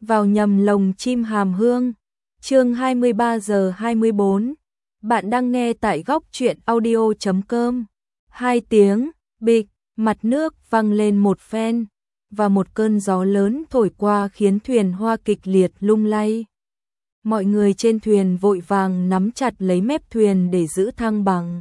vào nhầm lồng chim hàm hương. Chương 23:24. Bạn đang nghe tại góc truyện audio.com. 2 tiếng, bịch, mặt nước văng lên một phen, và một cơn gió lớn thổi qua khiến thuyền hoa kịch liệt lung lay. Mọi người trên thuyền vội vàng nắm chặt lấy mép thuyền để giữ thăng bằng.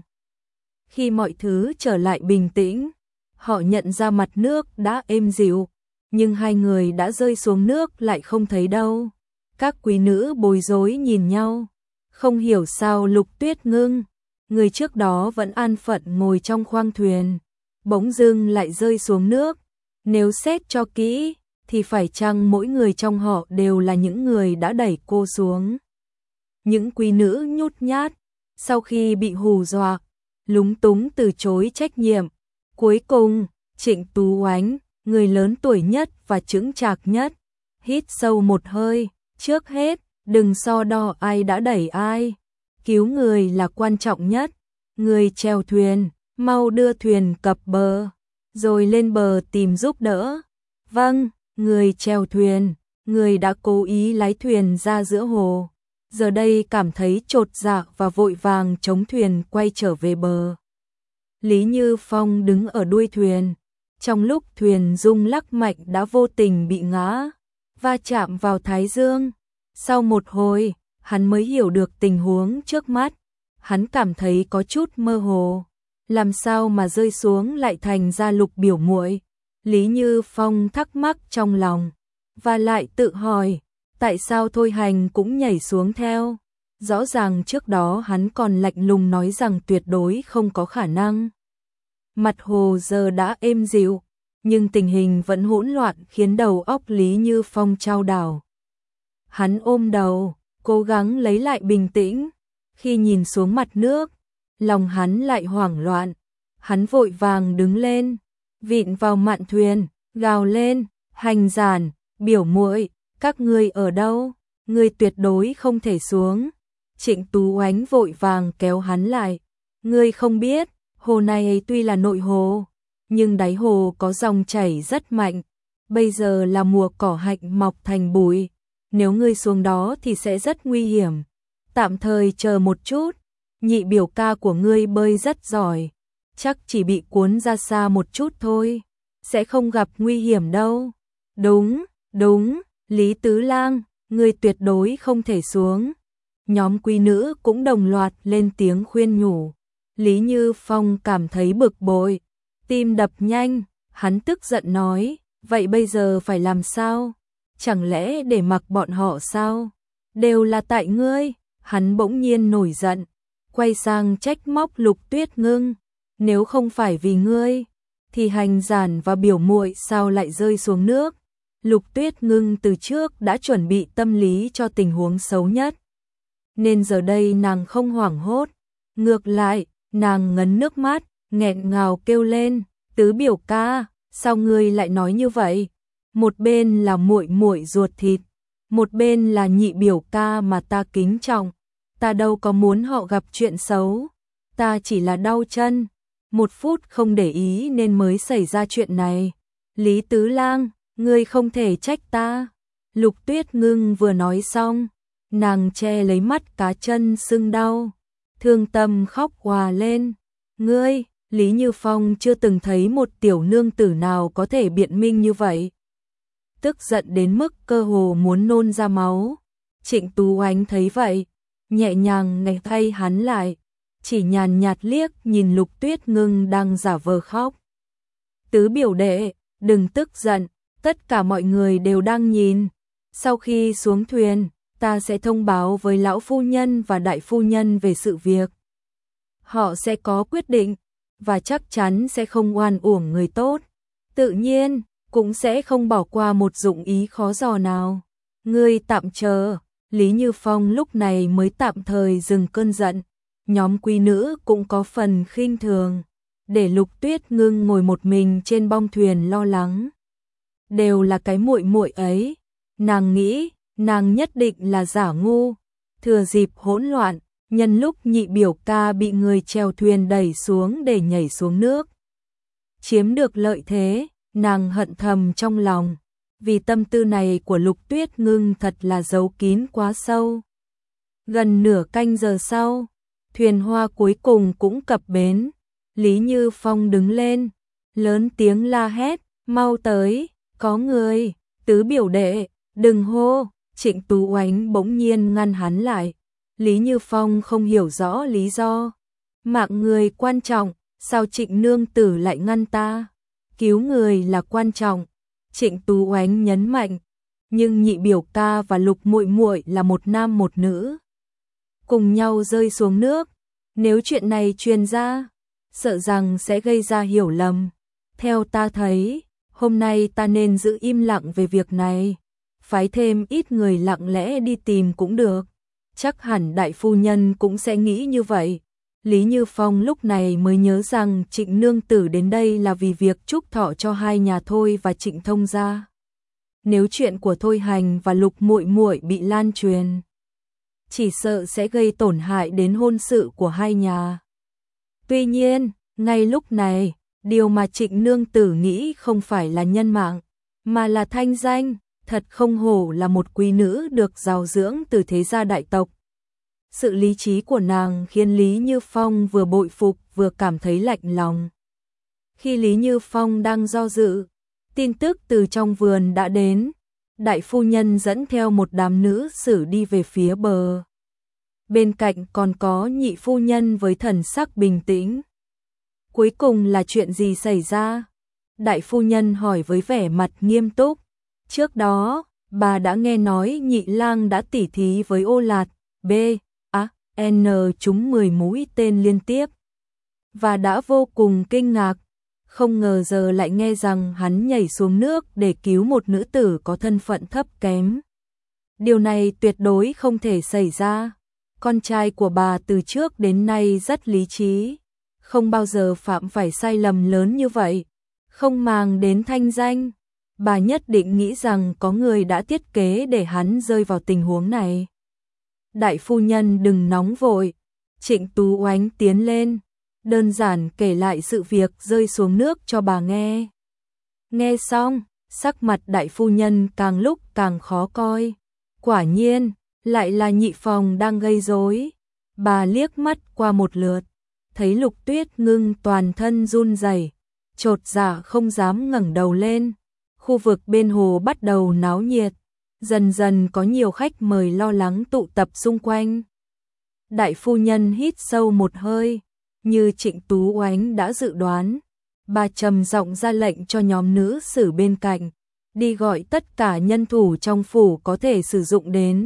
Khi mọi thứ trở lại bình tĩnh, họ nhận ra mặt nước đã êm dịu, nhưng hai người đã rơi xuống nước lại không thấy đâu. Các quý nữ bối rối nhìn nhau, không hiểu sao Lục Tuyết Ngưng, người trước đó vẫn an phận ngồi trong khoang thuyền, bỗng dưng lại rơi xuống nước. Nếu xét cho kỹ, thì phải chăng mỗi người trong họ đều là những người đã đẩy cô xuống. Những quý nữ nhút nhát, sau khi bị hù dọa, lúng túng từ chối trách nhiệm. Cuối cùng, Trịnh Tú Oánh, người lớn tuổi nhất và chững chạc nhất, hít sâu một hơi. Trước hết, đừng so đo ai đã đẩy ai, cứu người là quan trọng nhất. Người chèo thuyền, mau đưa thuyền cập bờ, rồi lên bờ tìm giúp đỡ. Vâng, người chèo thuyền, người đã cố ý lái thuyền ra giữa hồ, giờ đây cảm thấy chột dạ và vội vàng chống thuyền quay trở về bờ. Lý Như Phong đứng ở đuôi thuyền, trong lúc thuyền rung lắc mạnh đã vô tình bị ngã, va chạm vào thái dương. Sau một hồi, hắn mới hiểu được tình huống trước mắt, hắn cảm thấy có chút mơ hồ, làm sao mà rơi xuống lại thành ra Lục biểu muội. Lý Như Phong thắc mắc trong lòng, và lại tự hỏi, tại sao Thôi Hành cũng nhảy xuống theo? Rõ ràng trước đó hắn còn lạnh lùng nói rằng tuyệt đối không có khả năng. Mặt hồ giờ đã êm dịu, nhưng tình hình vẫn hỗn loạn khiến đầu óc Lý Như Phong chao đảo. Hắn ôm đầu, cố gắng lấy lại bình tĩnh. Khi nhìn xuống mặt nước, lòng hắn lại hoảng loạn. Hắn vội vàng đứng lên, vịn vào mạn thuyền, gào lên, Hành Giản, biểu muội, các ngươi ở đâu? Ngươi tuyệt đối không thể xuống. Trịnh Tú Oánh vội vàng kéo hắn lại. Ngươi không biết, hồ này tuy là nội hồ, nhưng đáy hồ có dòng chảy rất mạnh. Bây giờ là mùa cỏ hạnh mọc thành bụi, nếu ngươi xuống đó thì sẽ rất nguy hiểm. Tạm thời chờ một chút, nhị biểu ca của ngươi bơi rất giỏi, chắc chỉ bị cuốn ra xa một chút thôi, sẽ không gặp nguy hiểm đâu. Đúng, đúng, Lý Tứ Lang, ngươi tuyệt đối không thể xuống. Nhóm quý nữ cũng đồng loạt lên tiếng khuyên nhủ. Lý Như Phong cảm thấy bực bội, tim đập nhanh, hắn tức giận nói, vậy bây giờ phải làm sao? Chẳng lẽ để mặc bọn họ sao? Đều là tại ngươi. Hắn bỗng nhiên nổi giận, quay sang trách móc Lục Tuyết Ngưng, nếu không phải vì ngươi, thì Hành Giản và biểu muội sao lại rơi xuống nước? Lục Tuyết Ngưng từ trước đã chuẩn bị tâm lý cho tình huống xấu nhất, nên giờ đây nàng không hoảng hốt, ngược lại, nàng ngấn nước mắt, nghẹn ngào kêu lên, Tứ biểu ca, sao ngươi lại nói như vậy? Một bên là muội muội ruột thịt, một bên là nhị biểu ca mà ta kính trọng, ta đâu có muốn họ gặp chuyện xấu, ta chỉ là đau chân, một phút không để ý nên mới xảy ra chuyện này. Lý Tứ Lang, ngươi không thể trách ta. Lục Tuyết Ngưng vừa nói xong, nàng che lấy mắt cá chân sưng đau, thương tâm khóc òa lên. Ngươi, Lý Như Phong chưa từng thấy một tiểu nương tử nào có thể biện minh như vậy. Tức giận đến mức cơ hồ muốn nôn ra máu. Trịnh Tú Oánh thấy vậy, nhẹ nhàng nảy thay hắn lại, chỉ nhàn nhạt liếc nhìn Lục Tuyết Ngưng đang giả vờ khóc. Tứ biểu đệ, đừng tức giận, tất cả mọi người đều đang nhìn. Sau khi xuống thuyền, ta sẽ thông báo với lão phu nhân và đại phu nhân về sự việc. Họ sẽ có quyết định, và chắc chắn sẽ không oan uổng người tốt. Tự nhiên, cũng sẽ không bỏ qua một dụng ý khó dò nào. Ngươi tạm chờ. Lý Như Phong lúc này mới tạm thời dừng cơn giận. Nhóm quý nữ cũng có phần khinh thường, để Lục Tuyết Ngưng ngồi một mình trên bong thuyền lo lắng. Đều là cái muội muội ấy, nàng nghĩ, nàng nhất định là giả ngu, thừa dịp hỗn loạn, nhân lúc nhị biểu ca bị người chèo thuyền đẩy xuống để nhảy xuống nước. Chiếm được lợi thế, nàng hận thầm trong lòng, vì tâm tư này của Lục Tuyết Ngưng thật là giấu kín quá sâu. Gần nửa canh giờ sau, thuyền hoa cuối cùng cũng cập bến. Lý Như Phong đứng lên, lớn tiếng la hét, mau tới, có người, Tứ biểu đệ, đừng hô. Trịnh Tú Oánh bỗng nhiên ngăn hắn lại. Lý Như Phong không hiểu rõ lý do. Mạng người quan trọng, sao Trịnh nương tử lại ngăn ta? Cứu người là quan trọng. Trịnh Tú Oánh nhấn mạnh, nhưng nhị biểu ca và Lục muội muội là một nam một nữ, cùng nhau rơi xuống nước, nếu chuyện này truyền ra, sợ rằng sẽ gây ra hiểu lầm. Theo ta thấy, hôm nay ta nên giữ im lặng về việc này, phái thêm ít người lặng lẽ đi tìm cũng được. Chắc hẳn đại phu nhân cũng sẽ nghĩ như vậy. Lý Như Phong lúc này mới nhớ rằng Trịnh nương tử đến đây là vì việc chúc thọ cho hai nhà Thôi và Trịnh thông gia. Nếu chuyện của Thôi Hành và Lục muội muội bị lan truyền, chỉ sợ sẽ gây tổn hại đến hôn sự của hai nhà. Tuy nhiên, ngay lúc này, điều mà Trịnh nương tử nghĩ không phải là nhân mạng, mà là thanh danh. Thật không hổ là một quý nữ được giáo dưỡng từ thế gia đại tộc. Sự lý trí của nàng khiến Lý Như Phong vừa bội phục vừa cảm thấy lạnh lòng. Khi Lý Như Phong đang do dự, tin tức từ trong vườn đã đến. Đại phu nhân dẫn theo một đám nữ sử đi về phía bờ. Bên cạnh còn có nhị phu nhân với thần sắc bình tĩnh. Cuối cùng là chuyện gì xảy ra? Đại phu nhân hỏi với vẻ mặt nghiêm túc. Trước đó, bà đã nghe nói Nhị lang đã tỉ thí với Ô Lạt, B, A, N trúng 10 mũi tên liên tiếp. Và đã vô cùng kinh ngạc, không ngờ giờ lại nghe rằng hắn nhảy xuống nước để cứu một nữ tử có thân phận thấp kém. Điều này tuyệt đối không thể xảy ra. Con trai của bà từ trước đến nay rất lý trí, không bao giờ phạm phải sai lầm lớn như vậy, không màng đến thanh danh. Bà nhất định nghĩ rằng có người đã thiết kế để hắn rơi vào tình huống này. Đại phu nhân đừng nóng vội. Trịnh Tú Oánh tiến lên, đơn giản kể lại sự việc rơi xuống nước cho bà nghe. Nghe xong, sắc mặt đại phu nhân càng lúc càng khó coi. Quả nhiên, lại là Nhị Phòng đang gây rối. Bà liếc mắt qua một lượt, thấy Lục Tuyết Ngưng toàn thân run rẩy, chột dạ không dám ngẩng đầu lên. Khu vực bên hồ bắt đầu náo nhiệt, dần dần có nhiều khách mời lo lắng tụ tập xung quanh. Đại phu nhân hít sâu một hơi, như Trịnh Tú Oánh đã dự đoán, bà trầm giọng ra lệnh cho nhóm nữ sử bên cạnh, đi gọi tất cả nhân thủ trong phủ có thể sử dụng đến.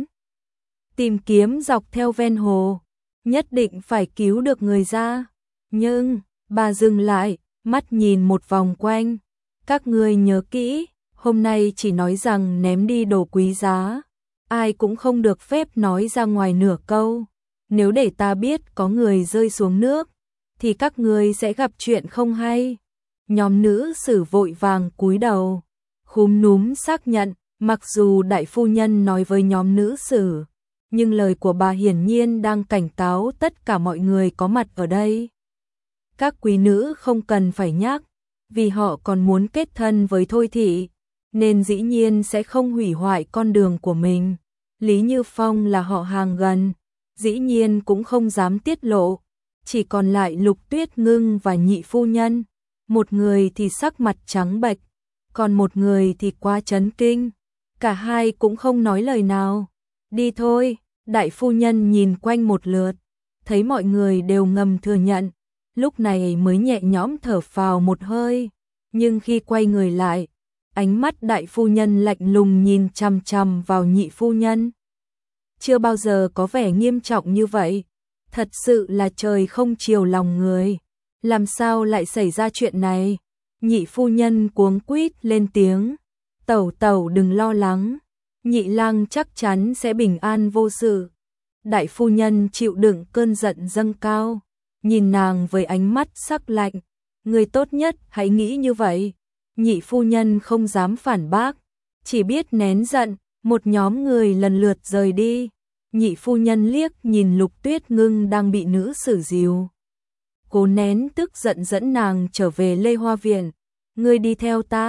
Tìm kiếm dọc theo ven hồ, nhất định phải cứu được người ra. Nhưng, bà dừng lại, mắt nhìn một vòng quanh. Các ngươi nhớ kỹ, hôm nay chỉ nói rằng ném đi đồ quý giá, ai cũng không được phép nói ra ngoài nửa câu. Nếu để ta biết có người rơi xuống nước, thì các ngươi sẽ gặp chuyện không hay. Nhóm nữ sử vội vàng cúi đầu, khúm núm xác nhận, mặc dù đại phu nhân nói với nhóm nữ sử, nhưng lời của bà hiển nhiên đang cảnh cáo tất cả mọi người có mặt ở đây. Các quý nữ không cần phải nhắc, vì họ còn muốn kết thân với Thôi thị, nên dĩ nhiên sẽ không hủy hoại con đường của mình. Lý Như Phong là họ hàng gần, dĩ nhiên cũng không dám tiết lộ. Chỉ còn lại Lục Tuyết Ngưng và nhị phu nhân, một người thì sắc mặt trắng bệch, còn một người thì quá chấn kinh. Cả hai cũng không nói lời nào. Đi thôi. Đại phu nhân nhìn quanh một lượt, thấy mọi người đều ngầm thừa nhận, lúc này mới nhẹ nhõm thở phào một hơi. Nhưng khi quay người lại, ánh mắt đại phu nhân lạnh lùng nhìn chằm chằm vào nhị phu nhân. Chưa bao giờ có vẻ nghiêm trọng như vậy. Thật sự là trời không chiều lòng người. Làm sao lại xảy ra chuyện này? Nhị phu nhân cuống quýt lên tiếng. Tẩu tẩu đừng lo lắng. Nhị lang chắc chắn sẽ bình an vô sự. Đại phu nhân chịu đựng cơn giận dâng cao, nhìn nàng với ánh mắt sắc lạnh. Người tốt nhất hãy nghĩ như vậy. Nhị phu nhân không dám phản bác, chỉ biết nén giận. Một nhóm người lần lượt rời đi. Nhị phu nhân liếc nhìn Lục Tuyết Ngưng đang bị nữ sử dìu, cố nén tức giận dẫn nàng trở về Lê Hoa Viện. Ngươi đi theo ta.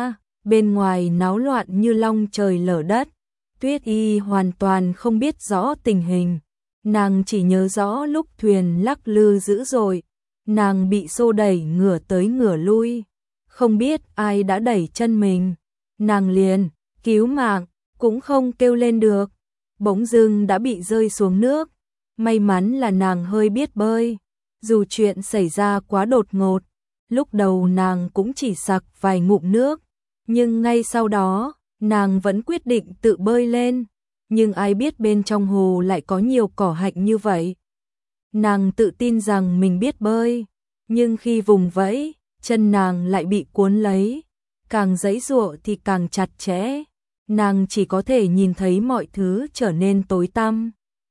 bên ngoài náo loạn như long trời lở đất. Tuyết Y hoàn toàn không biết rõ tình hình, nàng chỉ nhớ rõ lúc thuyền lắc lư dữ dội, nàng bị xô đẩy ngửa tới ngửa lui, không biết ai đã đẩy chân mình, nàng liền cứu mạng cũng không kêu lên được, bỗng dưng đã bị rơi xuống nước. May mắn là nàng hơi biết bơi, dù chuyện xảy ra quá đột ngột, lúc đầu nàng cũng chỉ sặc vài ngụm nước, nhưng ngay sau đó, nàng vẫn quyết định tự bơi lên, nhưng ai biết bên trong hồ lại có nhiều cỏ hạnh như vậy. Nàng tự tin rằng mình biết bơi, nhưng khi vùng vẫy, chân nàng lại bị cuốn lấy, càng giãy giụa thì càng chặt chẽ, nàng chỉ có thể nhìn thấy mọi thứ trở nên tối tăm.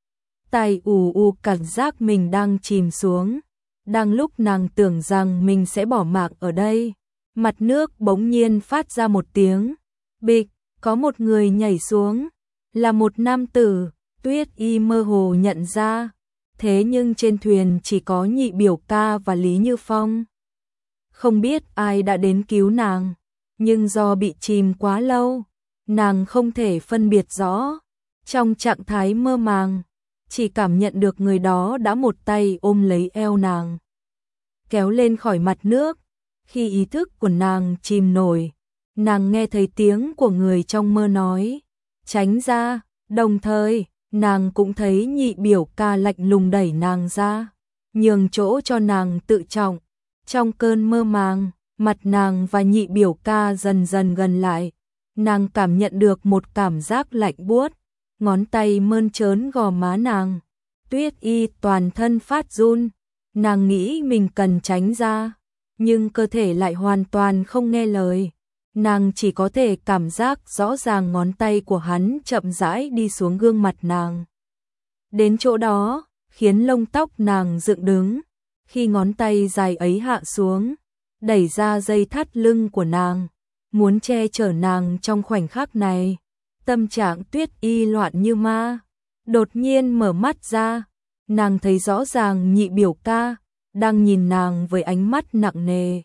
Tai cảm giác mình đang chìm xuống, đang lúc nàng tưởng rằng mình sẽ bỏ mạng ở đây, mặt nước bỗng nhiên phát ra một tiếng bịch, có một người nhảy xuống, là một nam tử. Tuyết Y mơ hồ nhận ra, thế nhưng trên thuyền chỉ có Nhị Biểu Ca và Lý Như Phong. Không biết ai đã đến cứu nàng, nhưng do bị chìm quá lâu, nàng không thể phân biệt rõ. Trong trạng thái mơ màng, chỉ cảm nhận được người đó đã một tay ôm lấy eo nàng, kéo lên khỏi mặt nước. Khi ý thức của nàng chìm nổi, nàng nghe thấy tiếng của người trong mơ nói, tránh ra, đồng thời, nàng cũng thấy Nhị Biểu Ca lạnh lùng đẩy nàng ra, nhường chỗ cho nàng tự trọng. Trong cơn mơ màng, mặt nàng và Nhị Biểu Ca dần dần gần lại, nàng cảm nhận được một cảm giác lạnh buốt, ngón tay mơn trớn gò má nàng. Tuyết Y toàn thân phát run, nàng nghĩ mình cần tránh ra, nhưng cơ thể lại hoàn toàn không nghe lời. Nàng chỉ có thể cảm giác rõ ràng ngón tay của hắn chậm rãi đi xuống gương mặt nàng. Đến chỗ đó, khiến lông tóc nàng dựng đứng. Khi ngón tay dài ấy hạ xuống, đẩy ra dây thắt lưng của nàng, muốn che chở nàng trong khoảnh khắc này. Tâm trạng Tuyết Y loạn như ma, đột nhiên mở mắt ra, nàng thấy rõ ràng Nhị Biểu Ca đang nhìn nàng với ánh mắt nặng nề.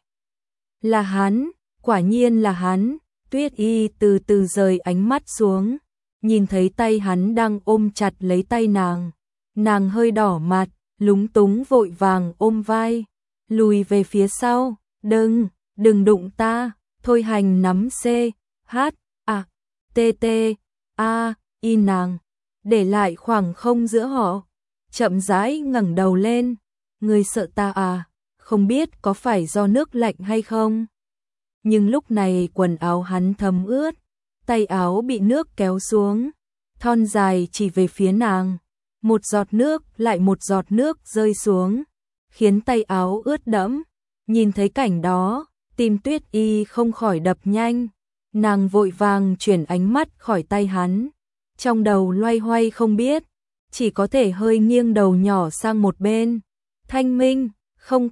Là hắn, quả nhiên là hắn. Tuyết Y từ từ rời ánh mắt xuống, nhìn thấy tay hắn đang ôm chặt lấy tay nàng. Nàng hơi đỏ mặt, lúng túng vội vàng ôm vai, lùi về phía sau. Đừng đụng ta. Thôi Hành nắm CHATTAI nàng, để lại khoảng không giữa họ, chậm rãi ngẩng đầu lên. Ngươi sợ ta à? Không biết có phải do nước lạnh hay không? Nhưng lúc này quần áo hắn thấm ướt, tay áo bị nước kéo xuống, thon dài chỉ về phía nàng. Một giọt nước lại một giọt nước rơi xuống, khiến tay áo ướt đẫm. Nhìn thấy cảnh đó, tim Tuyết Y không khỏi đập nhanh, nàng vội vàng chuyển ánh mắt khỏi tay hắn, trong đầu loay hoay không biết, chỉ có thể hơi nghiêng đầu nhỏ sang một bên. Thanh minh, không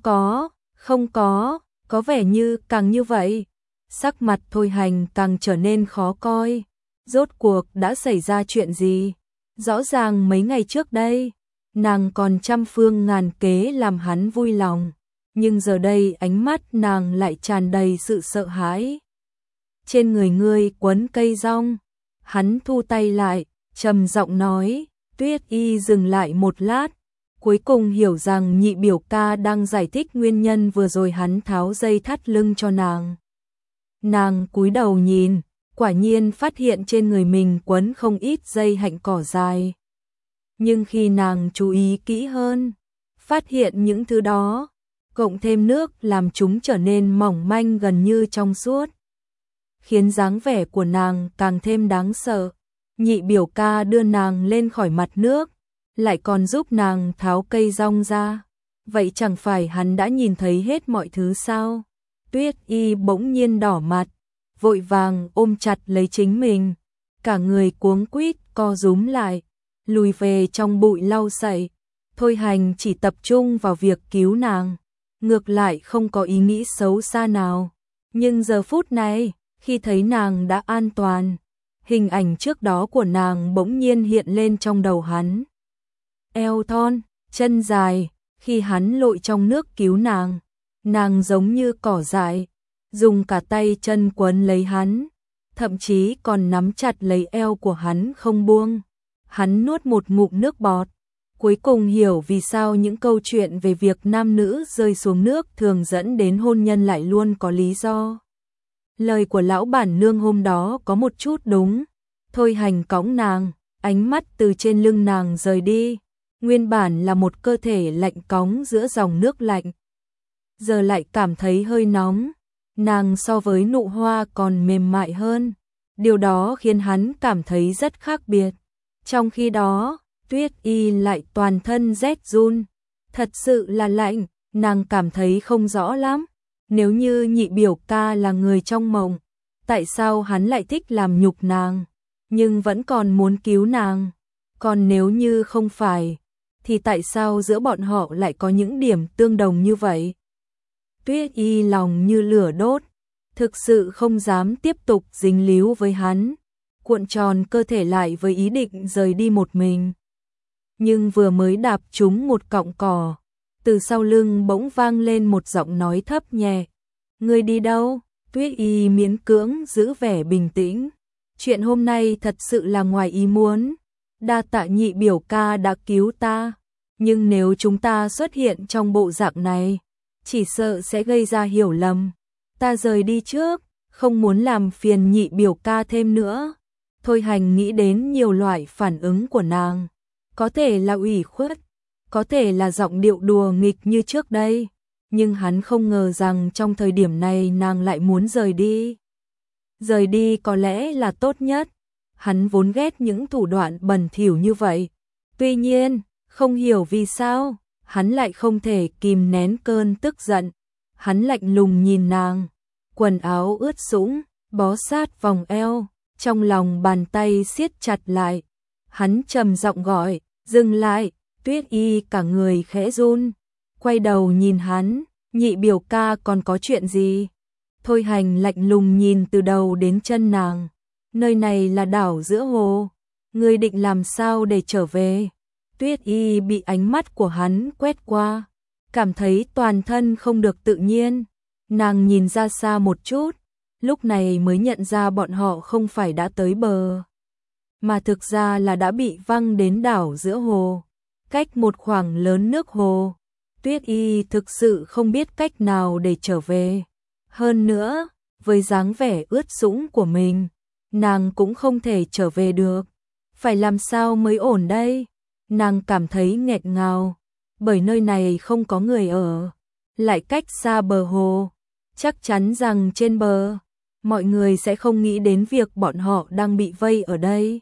có vẻ như càng như vậy. Sắc mặt Thôi Hành càng trở nên khó coi, rốt cuộc đã xảy ra chuyện gì? Rõ ràng mấy ngày trước đây, nàng còn trăm phương ngàn kế làm hắn vui lòng, nhưng giờ đây ánh mắt nàng lại tràn đầy sự sợ hãi. Trên người ngươi quấn cây rong. Hắn thu tay lại, trầm giọng nói. Tuyết Y dừng lại một lát, cuối cùng hiểu rằng Nhị Biểu Ca đang giải thích nguyên nhân vừa rồi hắn tháo dây thắt lưng cho nàng. Nàng cúi đầu nhìn, quả nhiên phát hiện trên người mình quấn không ít dây hạnh cỏ dài. Nhưng khi nàng chú ý kỹ hơn, phát hiện những thứ đó, cộng thêm nước làm chúng trở nên mỏng manh gần như trong suốt, khiến dáng vẻ của nàng càng thêm đáng sợ. Nhị Biểu Ca đưa nàng lên khỏi mặt nước, lại còn giúp nàng tháo cây rong ra. Vậy chẳng phải hắn đã nhìn thấy hết mọi thứ sao? Tuyết Y bỗng nhiên đỏ mặt, vội vàng ôm chặt lấy chính mình, cả người cuống quýt co rúm lại, lùi về trong bụi lau sậy. Thôi Hành chỉ tập trung vào việc cứu nàng, ngược lại không có ý nghĩ xấu xa nào. Nhưng giờ phút này, khi thấy nàng đã an toàn, hình ảnh trước đó của nàng bỗng nhiên hiện lên trong đầu hắn. Eo thon, chân dài, khi hắn lội trong nước cứu nàng, nàng giống như cỏ dại, dùng cả tay chân quấn lấy hắn, thậm chí còn nắm chặt lấy eo của hắn không buông. Hắn nuốt một ngụm nước bọt, cuối cùng hiểu vì sao những câu chuyện về việc nam nữ rơi xuống nước thường dẫn đến hôn nhân lại luôn có lý do. Lời của lão bản nương hôm đó có một chút đúng. Thôi Hành cõng nàng, ánh mắt từ trên lưng nàng rời đi, nguyên bản là một cơ thể lạnh cóng giữa dòng nước lạnh, giờ lại cảm thấy hơi nóng. Nàng so với nụ hoa còn mềm mại hơn, điều đó khiến hắn cảm thấy rất khác biệt. Trong khi đó, Tuyết Y lại toàn thân rét run, thật sự là lạnh, nàng cảm thấy không rõ lắm. Nếu như Nhị biểu ca là người trong mộng, tại sao hắn lại thích làm nhục nàng, nhưng vẫn còn muốn cứu nàng? Còn nếu như không phải, thì tại sao giữa bọn họ lại có những điểm tương đồng như vậy? Tuyết Y lòng như lửa đốt, thực sự không dám tiếp tục dính líu với hắn, cuộn tròn cơ thể lại với ý định rời đi một mình. Nhưng vừa mới đạp trúng một cọng cỏ, từ sau lưng bỗng vang lên một giọng nói thấp nhẹ. Ngươi đi đâu? Tuyết Y miễn cưỡng giữ vẻ bình tĩnh. Chuyện hôm nay thật sự là ngoài ý muốn. Đa tạ Nhị biểu ca đã cứu ta. Nhưng nếu chúng ta xuất hiện trong bộ dạng này, chỉ sợ sẽ gây ra hiểu lầm. Ta rời đi trước, không muốn làm phiền Nhị biểu ca thêm nữa. Thôi Hành nghĩ đến nhiều loại phản ứng của nàng. Có thể là ủy khuất, có thể là giọng điệu đùa nghịch như trước đây. Nhưng hắn không ngờ rằng trong thời điểm này nàng lại muốn rời đi. Rời đi có lẽ là tốt nhất. Hắn vốn ghét những thủ đoạn bẩn thỉu như vậy. Tuy nhiên, không hiểu vì sao, hắn lại không thể kìm nén cơn tức giận. Hắn lạnh lùng nhìn nàng, quần áo ướt sũng, bó sát vòng eo, trong lòng bàn tay siết chặt lại. Hắn trầm giọng gọi, dừng lại. Tuyết Y cả người khẽ run, quay đầu nhìn hắn, Nhị biểu ca còn có chuyện gì? Thôi Hành lạnh lùng nhìn từ đầu đến chân nàng, nơi này là đảo giữa hồ, ngươi định làm sao để trở về? Tuyết Y bị ánh mắt của hắn quét qua, cảm thấy toàn thân không được tự nhiên, nàng nhìn ra xa một chút, lúc này mới nhận ra bọn họ không phải đã tới bờ, mà thực ra là đã bị văng đến đảo giữa hồ, cách một khoảng lớn nước hồ. Tuyết Y thực sự không biết cách nào để trở về. Hơn nữa, với dáng vẻ ướt sũng của mình, nàng cũng không thể trở về được. Phải làm sao mới ổn đây? Nàng cảm thấy nghẹt ngào, bởi nơi này không có người ở, lại cách xa bờ hồ. Chắc chắn rằng trên bờ, mọi người sẽ không nghĩ đến việc bọn họ đang bị vây ở đây.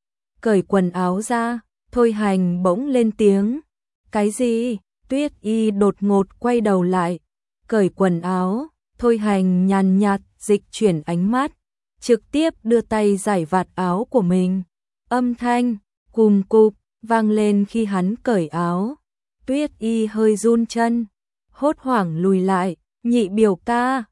Cởi quần áo ra, Thôi Hành bỗng lên tiếng. Cái gì? Tuyết Y đột ngột quay đầu lại, cởi quần áo. Thôi Hành nhàn nhạt dịch chuyển ánh mắt, trực tiếp đưa tay giải vạt áo của mình. Âm thanh cùm cụp vang lên khi hắn cởi áo. Tuyết Y hơi run chân, hốt hoảng lùi lại. Nhị biểu ca,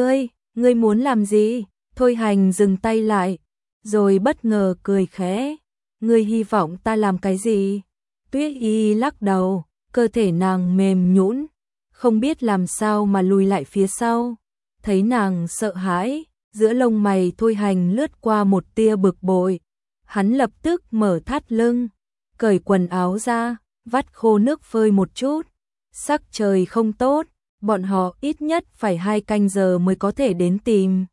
ngươi muốn làm gì? Thôi Hành dừng tay lại, rồi bất ngờ cười khẽ. Ngươi hy vọng ta làm cái gì? Tuyết Y lắc đầu, cơ thể nàng mềm nhũn, không biết làm sao mà lùi lại phía sau. Thấy nàng sợ hãi, giữa lông mày Thôi Hành lướt qua một tia bực bội. Hắn lập tức mở thắt lưng, cởi quần áo ra, vắt khô nước phơi một chút. Sắc trời không tốt, bọn họ ít nhất phải 2 canh giờ mới có thể đến tìm.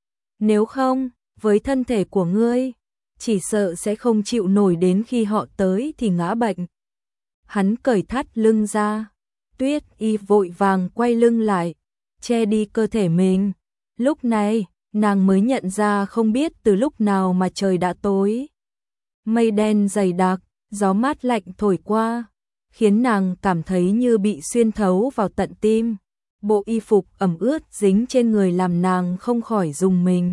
Nếu không, với thân thể của ngươi, chỉ sợ sẽ không chịu nổi, đến khi họ tới thì ngã bệnh. Hắn cởi thắt lưng ra, Tuyết Y vội vàng quay lưng lại, che đi cơ thể mình. Lúc này, nàng mới nhận ra không biết từ lúc nào mà trời đã tối. Mây đen dày đặc, gió mát lạnh thổi qua, khiến nàng cảm thấy như bị xuyên thấu vào tận tim. Bộ y phục ẩm ướt dính trên người làm nàng không khỏi rùng mình.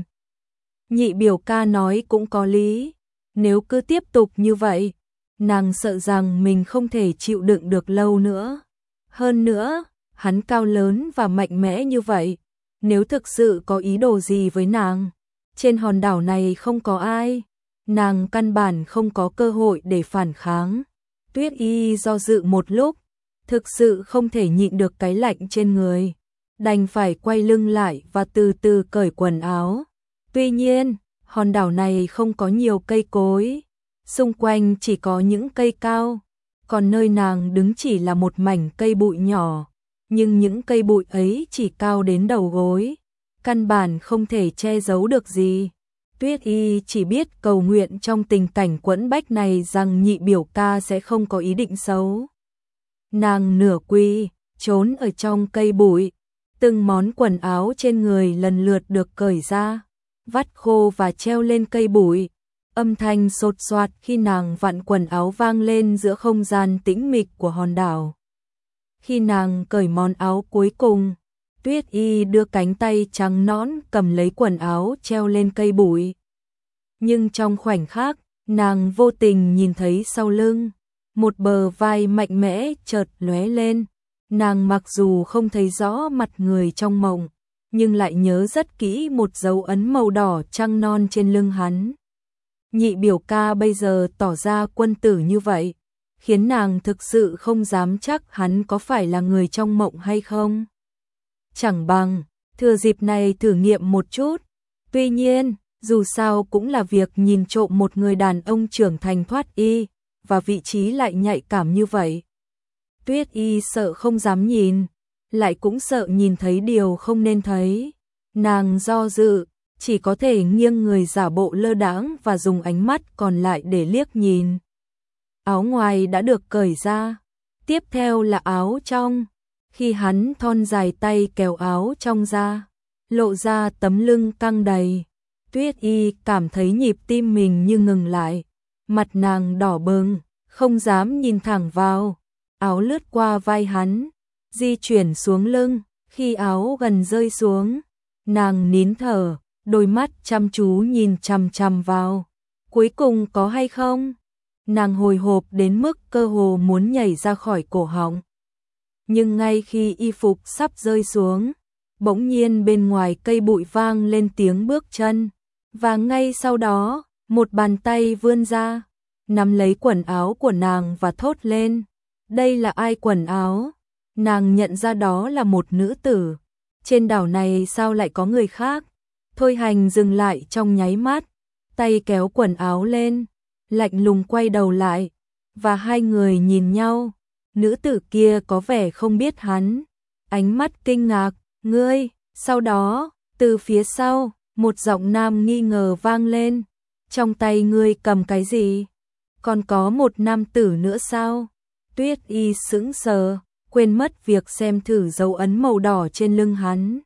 Nhị biểu ca nói cũng có lý, nếu cứ tiếp tục như vậy, nàng sợ rằng mình không thể chịu đựng được lâu nữa. Hơn nữa, hắn cao lớn và mạnh mẽ như vậy, nếu thực sự có ý đồ gì với nàng, trên hòn đảo này không có ai, nàng căn bản không có cơ hội để phản kháng. Tuyết Y do dự một lúc, thực sự không thể nhịn được cái lạnh trên người, đành phải quay lưng lại và từ từ cởi quần áo. Tuy nhiên, hòn đảo này không có nhiều cây cối, xung quanh chỉ có những cây cao, còn nơi nàng đứng chỉ là một mảnh cây bụi nhỏ, nhưng những cây bụi ấy chỉ cao đến đầu gối, căn bản không thể che giấu được gì. Tuyết Y chỉ biết cầu nguyện trong tình cảnh quẫn bách này rằng nhị biểu ca sẽ không có ý định xấu. Nàng nửa quỳ, trốn ở trong cây bụi, từng món quần áo trên người lần lượt được cởi ra, vắt khô và treo lên cây bụi. Âm thanh sột soạt khi nàng vặn quần áo vang lên giữa không gian tĩnh mịch của hòn đảo. Khi nàng cởi món áo cuối cùng, Tuyết Y đưa cánh tay trắng nõn cầm lấy quần áo treo lên cây bụi. Nhưng trong khoảnh khắc, nàng vô tình nhìn thấy sau lưng, một bờ vai mạnh mẽ chợt lóe lên. Nàng mặc dù không thấy rõ mặt người trong mộng, nhưng lại nhớ rất kỹ một dấu ấn màu đỏ trăng non trên lưng hắn. Nhị biểu ca bây giờ tỏ ra quân tử như vậy, khiến nàng thực sự không dám chắc hắn có phải là người trong mộng hay không. Chẳng bằng, thừa dịp này thử nghiệm một chút. Tuy nhiên, dù sao cũng là việc nhìn trộm một người đàn ông trưởng thành thoát y, và vị trí lại nhạy cảm như vậy. Tuyết Y sợ không dám nhìn, lại cũng sợ nhìn thấy điều không nên thấy. Nàng do dự, chỉ có thể nghiêng người giả bộ lơ đãng và dùng ánh mắt còn lại để liếc nhìn. Áo ngoài đã được cởi ra, tiếp theo là áo trong. Khi hắn thon dài tay kéo áo trong ra, lộ ra tấm lưng căng đầy, Tuyết Y cảm thấy nhịp tim mình như ngừng lại, mặt nàng đỏ bừng, không dám nhìn thẳng vào. Áo lướt qua vai hắn, di chuyển xuống lưng, khi áo gần rơi xuống, nàng nín thở, đôi mắt chăm chú nhìn chằm chằm vào. Cuối cùng có hay không? Nàng hồi hộp đến mức cơ hồ muốn nhảy ra khỏi cổ họng. Nhưng ngay khi y phục sắp rơi xuống, bỗng nhiên bên ngoài cây bụi vang lên tiếng bước chân, và ngay sau đó, một bàn tay vươn ra, nắm lấy quần áo của nàng và thốt lên. Đây là ai quần áo? Nàng nhận ra đó là một nữ tử. Trên đảo này sao lại có người khác? Thôi Hành dừng lại trong nháy mắt, tay kéo quần áo lên, lạnh lùng quay đầu lại, và hai người nhìn nhau. Nữ tử kia có vẻ không biết hắn, ánh mắt kinh ngạc, ngươi, sau đó, từ phía sau, một giọng nam nghi ngờ vang lên, trong tay ngươi cầm cái gì? Còn có một nam tử nữa sao? Tuyết Y sững sờ, quên mất việc xem thử dấu ấn màu đỏ trên lưng hắn.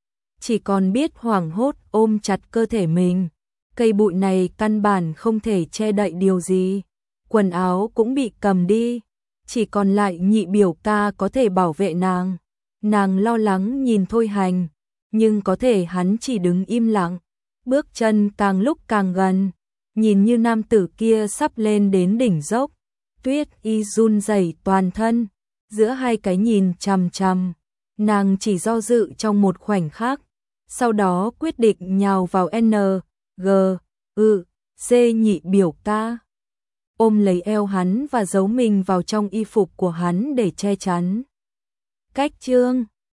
Chỉ còn biết hoảng hốt ôm chặt cơ thể mình, cây bụi này căn bản không thể che đậy điều gì, quần áo cũng bị cầm đi. Chỉ còn lại nhị biểu ca có thể bảo vệ nàng. Nàng lo lắng nhìn Thôi Hành, nhưng có thể hắn chỉ đứng im lặng, bước chân càng lúc càng gần, nhìn như nam tử kia sắp lên đến đỉnh dốc. Tuyết Y run rẩy toàn thân, giữa hai cái nhìn chằm chằm, nàng chỉ do dự trong một khoảnh khắc, sau đó quyết định nhào vào C nhị biểu ca, ôm lấy eo hắn và giấu mình vào trong y phục của hắn để che chắn. Cách chương